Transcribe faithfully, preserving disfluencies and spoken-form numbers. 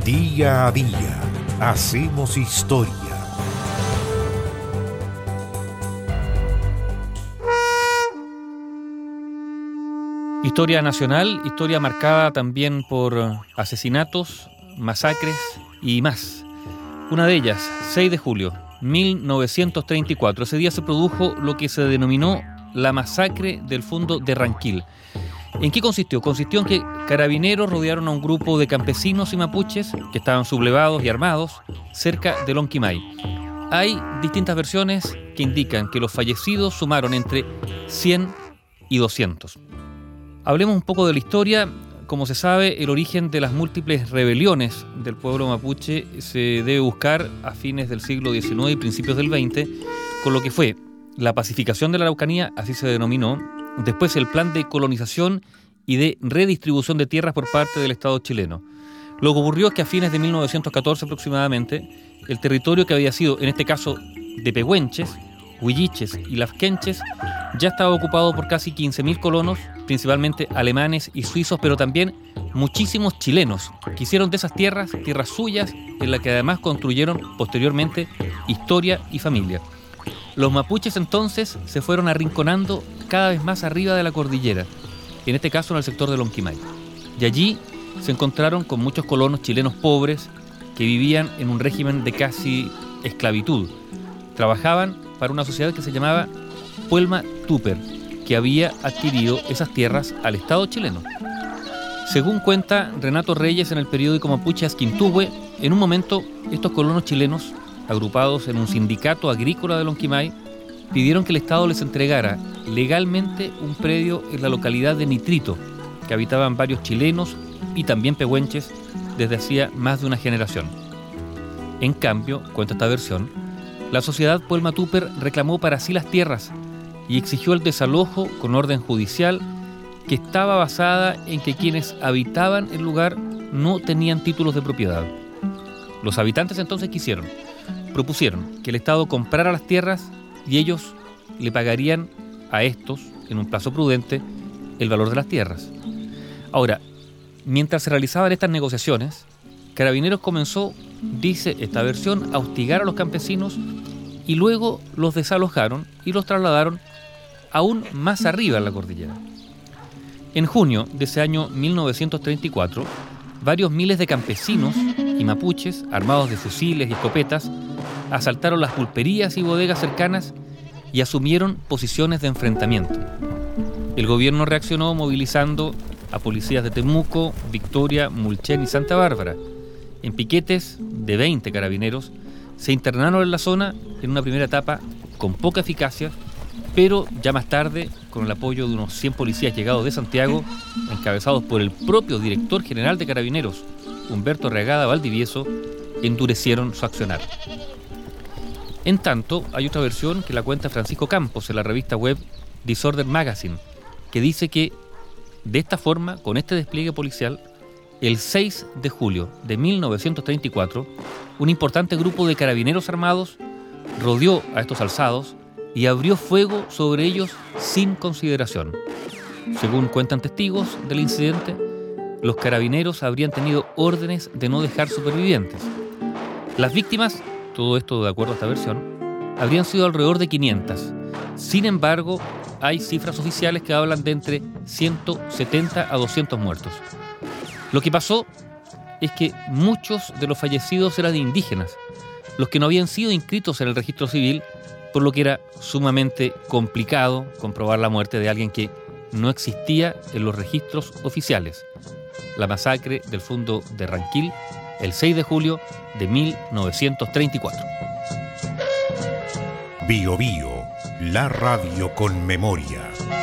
Día a día hacemos historia. Historia nacional, historia marcada también por asesinatos, masacres y más. Una de ellas, seis de julio de mil novecientos treinta y cuatro. Ese día se produjo lo que se denominó la masacre del Fundo de Ranquil. ¿En qué consistió? Consistió en que carabineros rodearon a un grupo de campesinos y mapuches que estaban sublevados y armados cerca de Lonquimay. Hay distintas versiones que indican que los fallecidos sumaron entre cien y doscientos. Hablemos un poco de la historia. Como se sabe, el origen de las múltiples rebeliones del pueblo mapuche se debe buscar a fines del siglo diecinueve y principios del veinte, con lo que fue la pacificación de la Araucanía, así se denominó, después el plan de colonización y de redistribución de tierras por parte del Estado chileno. Lo que ocurrió es que a fines de mil novecientos catorce aproximadamente, el territorio que había sido, en este caso, de pehuenches, huilliches y lafkenches, ya estaba ocupado por casi quince mil colonos, principalmente alemanes y suizos, pero también muchísimos chilenos, que hicieron de esas tierras, tierras suyas, en las que además construyeron posteriormente historia y familia. Los mapuches entonces se fueron arrinconando cada vez más arriba de la cordillera, en este caso en el sector de Lonquimay. Y allí se encontraron con muchos colonos chilenos pobres que vivían en un régimen de casi esclavitud. Trabajaban para una sociedad que se llamaba Puelma Tupper, que había adquirido esas tierras al Estado chileno. Según cuenta Renato Reyes en el periódico mapuche Asquintúhue, en un momento estos colonos chilenos, agrupados en un sindicato agrícola de Lonquimay, pidieron que el Estado les entregara legalmente un predio en la localidad de Nitrito, que habitaban varios chilenos y también pehuenches desde hacía más de una generación. En cambio, cuenta esta versión, la sociedad Puelma Tupper reclamó para sí las tierras y exigió el desalojo con orden judicial, que estaba basada en que quienes habitaban el lugar no tenían títulos de propiedad. Los habitantes entonces quisieron, propusieron que el Estado comprara las tierras y ellos le pagarían a estos, en un plazo prudente, el valor de las tierras. Ahora, mientras se realizaban estas negociaciones, Carabineros comenzó, dice esta versión, a hostigar a los campesinos y luego los desalojaron y los trasladaron aún más arriba en la cordillera. En junio de ese año mil novecientos treinta y cuatro, varios miles de campesinos y mapuches, armados de fusiles y escopetas, asaltaron las pulperías y bodegas cercanas y asumieron posiciones de enfrentamiento. El gobierno reaccionó movilizando a policías de Temuco, Victoria, Mulchen y Santa Bárbara. En piquetes de veinte carabineros se internaron en la zona en una primera etapa con poca eficacia, pero ya más tarde, con el apoyo de unos cien policías llegados de Santiago, encabezados por el propio director general de Carabineros, Humberto Reagada Valdivieso, endurecieron su accionar. En tanto, hay otra versión que la cuenta Francisco Campos en la revista web Disorder Magazine, que dice que, de esta forma, con este despliegue policial, el seis de julio de mil novecientos treinta y cuatro, un importante grupo de carabineros armados rodeó a estos alzados y abrió fuego sobre ellos sin consideración. Según cuentan testigos del incidente, los carabineros habrían tenido órdenes de no dejar supervivientes. Las víctimas, todo esto de acuerdo a esta versión, habrían sido alrededor de quinientas. Sin embargo, hay cifras oficiales que hablan de entre ciento setenta a doscientos muertos. Lo que pasó es que muchos de los fallecidos eran indígenas, los que no habían sido inscritos en el registro civil, por lo que era sumamente complicado comprobar la muerte de alguien que no existía en los registros oficiales. La masacre del Fundo de Ranquil, el seis de julio de mil novecientos treinta y cuatro. Bio Bio, la radio con memoria.